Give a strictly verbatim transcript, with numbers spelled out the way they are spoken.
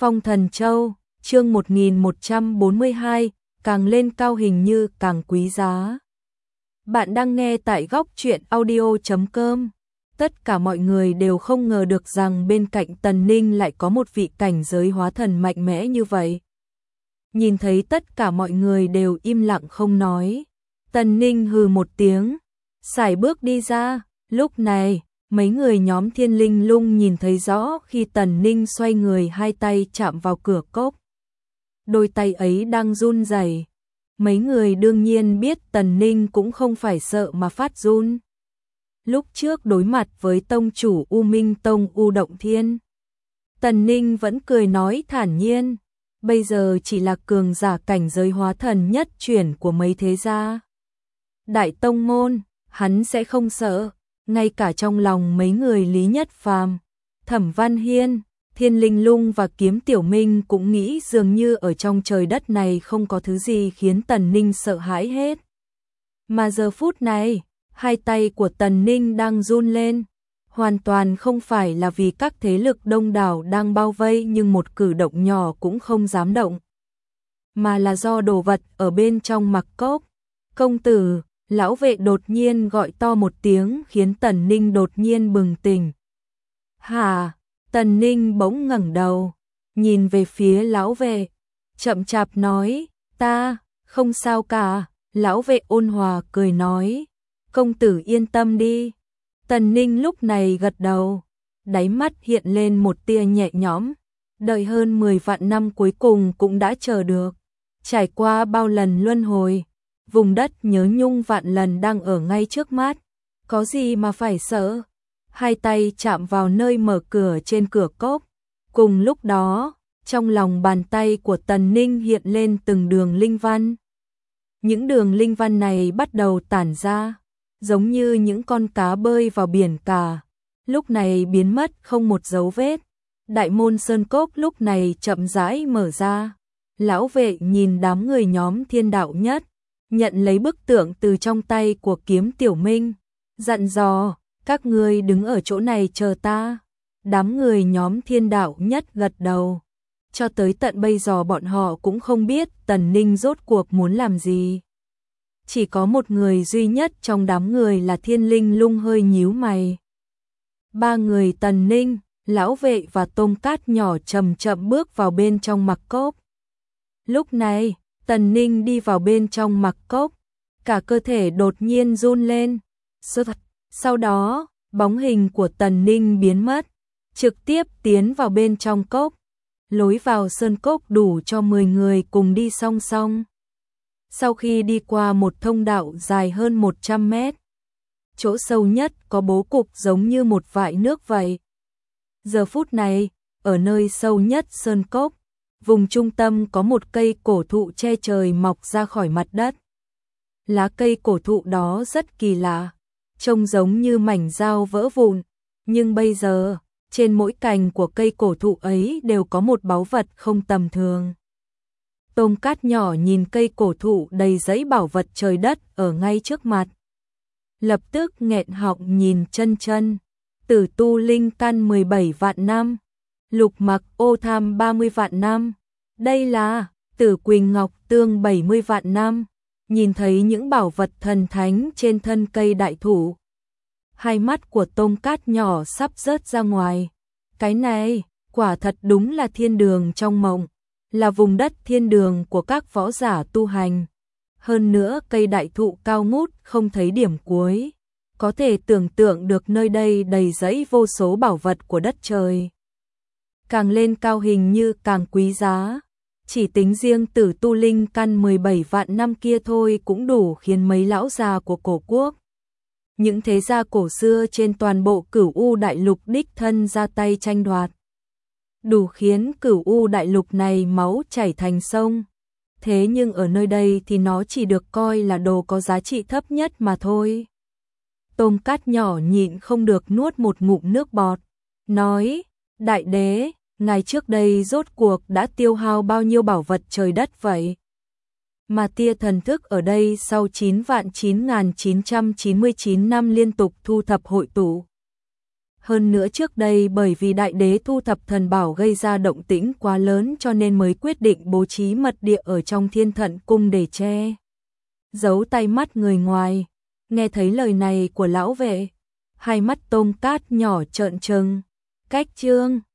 Phong Thần Châu, chương một nghìn một trăm bốn mươi hai, càng lên cao hình như càng quý giá. Bạn đang nghe tại góc truyện audio chấm com. Tất cả mọi người đều không ngờ được rằng bên cạnh Tần Ninh lại có một vị cảnh giới hóa thần mạnh mẽ như vậy. Nhìn thấy tất cả mọi người đều im lặng không nói. Tần Ninh hừ một tiếng, sải bước đi ra. Lúc này, mấy người nhóm Thiên Linh Lung nhìn thấy rõ khi Tần Ninh xoay người hai tay chạm vào cửa cốc. Đôi tay ấy đang run rẩy. Mấy người đương nhiên biết Tần Ninh cũng không phải sợ mà phát run. Lúc trước đối mặt với tông chủ U Minh Tông U Động Thiên, Tần Ninh vẫn cười nói thản nhiên, bây giờ chỉ là cường giả cảnh giới hóa thần nhất chuyển của mấy thế gia đại tông môn, hắn sẽ không sợ. Ngay cả trong lòng mấy người Lý Nhất Phàm, Thẩm Văn Hiên, Thiên Linh Lung và Kiếm Tiểu Minh cũng nghĩ dường như ở trong trời đất này không có thứ gì khiến Tần Ninh sợ hãi hết. Mà giờ phút này, hai tay của Tần Ninh đang run lên, hoàn toàn không phải là vì các thế lực đông đảo đang bao vây nhưng một cử động nhỏ cũng không dám động, mà là do đồ vật ở bên trong mặc cốc. Công tử, lão vệ đột nhiên gọi to một tiếng khiến Tần Ninh đột nhiên bừng tỉnh. Hả? Tần Ninh bỗng ngẩng đầu, nhìn về phía lão vệ, chậm chạp nói, ta, không sao cả. Lão vệ ôn hòa cười nói, công tử yên tâm đi. Tần Ninh lúc này gật đầu, đáy mắt hiện lên một tia nhẹ nhõm, đợi hơn mười vạn năm cuối cùng cũng đã chờ được. Trải qua bao lần luân hồi, vùng đất nhớ nhung vạn lần đang ở ngay trước mắt, có gì mà phải sợ. Hai tay chạm vào nơi mở cửa trên cửa cốc. Cùng lúc đó, trong lòng bàn tay của Tần Ninh hiện lên từng đường linh văn. Những đường linh văn này bắt đầu tản ra, giống như những con cá bơi vào biển cả, lúc này biến mất không một dấu vết. Đại môn sơn cốc lúc này chậm rãi mở ra. Lão vệ nhìn đám người nhóm Thiên Đạo Nhất, nhận lấy bức tượng từ trong tay của Kiếm Tiểu Minh, dặn dò, các ngươi đứng ở chỗ này chờ ta. Đám người nhóm Thiên Đạo Nhất gật đầu. Cho tới tận bây giờ bọn họ cũng không biết Tần Ninh rốt cuộc muốn làm gì. Chỉ có một người duy nhất trong đám người là Thiên Linh Lung hơi nhíu mày. Ba người Tần Ninh, lão vệ và tôm cát nhỏ chậm chậm bước vào bên trong mặc cốc. Lúc này, Tần Ninh đi vào bên trong mặc cốc, cả cơ thể đột nhiên run lên. Sau đó, bóng hình của Tần Ninh biến mất, trực tiếp tiến vào bên trong cốc. Lối vào sơn cốc đủ cho mười người cùng đi song song. Sau khi đi qua một thông đạo dài hơn một trăm mét, chỗ sâu nhất có bố cục giống như một vại nước vậy. Giờ phút này, ở nơi sâu nhất sơn cốc, vùng trung tâm có một cây cổ thụ che trời mọc ra khỏi mặt đất. Lá cây cổ thụ đó rất kỳ lạ, trông giống như mảnh dao vỡ vụn, nhưng bây giờ, trên mỗi cành của cây cổ thụ ấy đều có một báu vật không tầm thường. Tôm cát nhỏ nhìn cây cổ thụ đầy giấy bảo vật trời đất ở ngay trước mặt, lập tức nghẹn họng nhìn chân chân. Tử tu linh căn mười bảy vạn năm, lục mặc ô tham ba mươi vạn năm, đây là Tử Quỳnh Ngọc Tương bảy mươi vạn năm. Nhìn thấy những bảo vật thần thánh trên thân cây đại thụ, hai mắt của tôm cát nhỏ sắp rớt ra ngoài. Cái này, quả thật đúng là thiên đường trong mộng, là vùng đất thiên đường của các võ giả tu hành. Hơn nữa cây đại thụ cao ngút không thấy điểm cuối, có thể tưởng tượng được nơi đây đầy rẫy vô số bảo vật của đất trời. Càng lên cao hình như càng quý giá. Chỉ tính riêng tử tu linh căn mười bảy vạn năm kia thôi cũng đủ khiến mấy lão già của cổ quốc, những thế gia cổ xưa trên toàn bộ Cửu U đại lục đích thân ra tay tranh đoạt, đủ khiến Cửu U đại lục này máu chảy thành sông. Thế nhưng ở nơi đây thì nó chỉ được coi là đồ có giá trị thấp nhất mà thôi. Tôm cát nhỏ nhịn không được nuốt một ngụm nước bọt, nói, đại đế, ngài trước đây rốt cuộc đã tiêu hao bao nhiêu bảo vật trời đất vậy? Mà tia thần thức ở đây sau chín vạn chín nghìn chín trăm chín mươi chín năm liên tục thu thập hội tụ, Hơn nữa trước đây bởi vì đại đế thu thập thần bảo gây ra động tĩnh quá lớn cho nên mới quyết định bố trí mật địa ở trong Thiên Thận Cung để che giấu tay mắt người ngoài. Nghe thấy lời này của lão vệ, hai mắt Tông Cát nhỏ trợn trừng. Cách chương